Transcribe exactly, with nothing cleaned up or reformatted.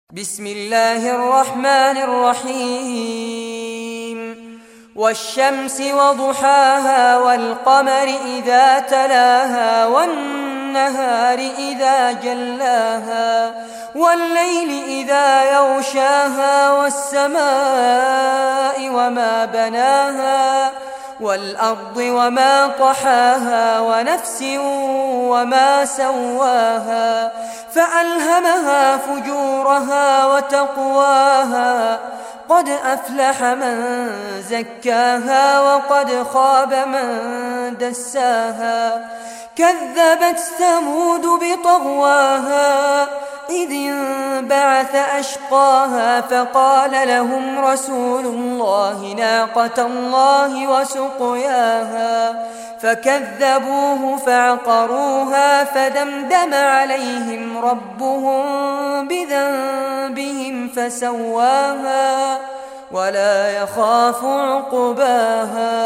بسم الله الرحمن الرحيم والشمس وضحاها والقمر إذا تلاها والنهار إذا جلاها والليل إذا يغشاها والسماء وما بناها والأرض وما طحاها ونفس وما سواها فألهمها فجورها وتقواها قد أفلح من زكاها وقد خاب من دساها كذبت ثمود بطغواها إذ انبعث أشقاها فقال لهم رسول الله ناقة الله وسقياها فكذبوه فعقروها فدمدم عليهم ربهم بذنبهم فسواها ولا يخاف عقباها.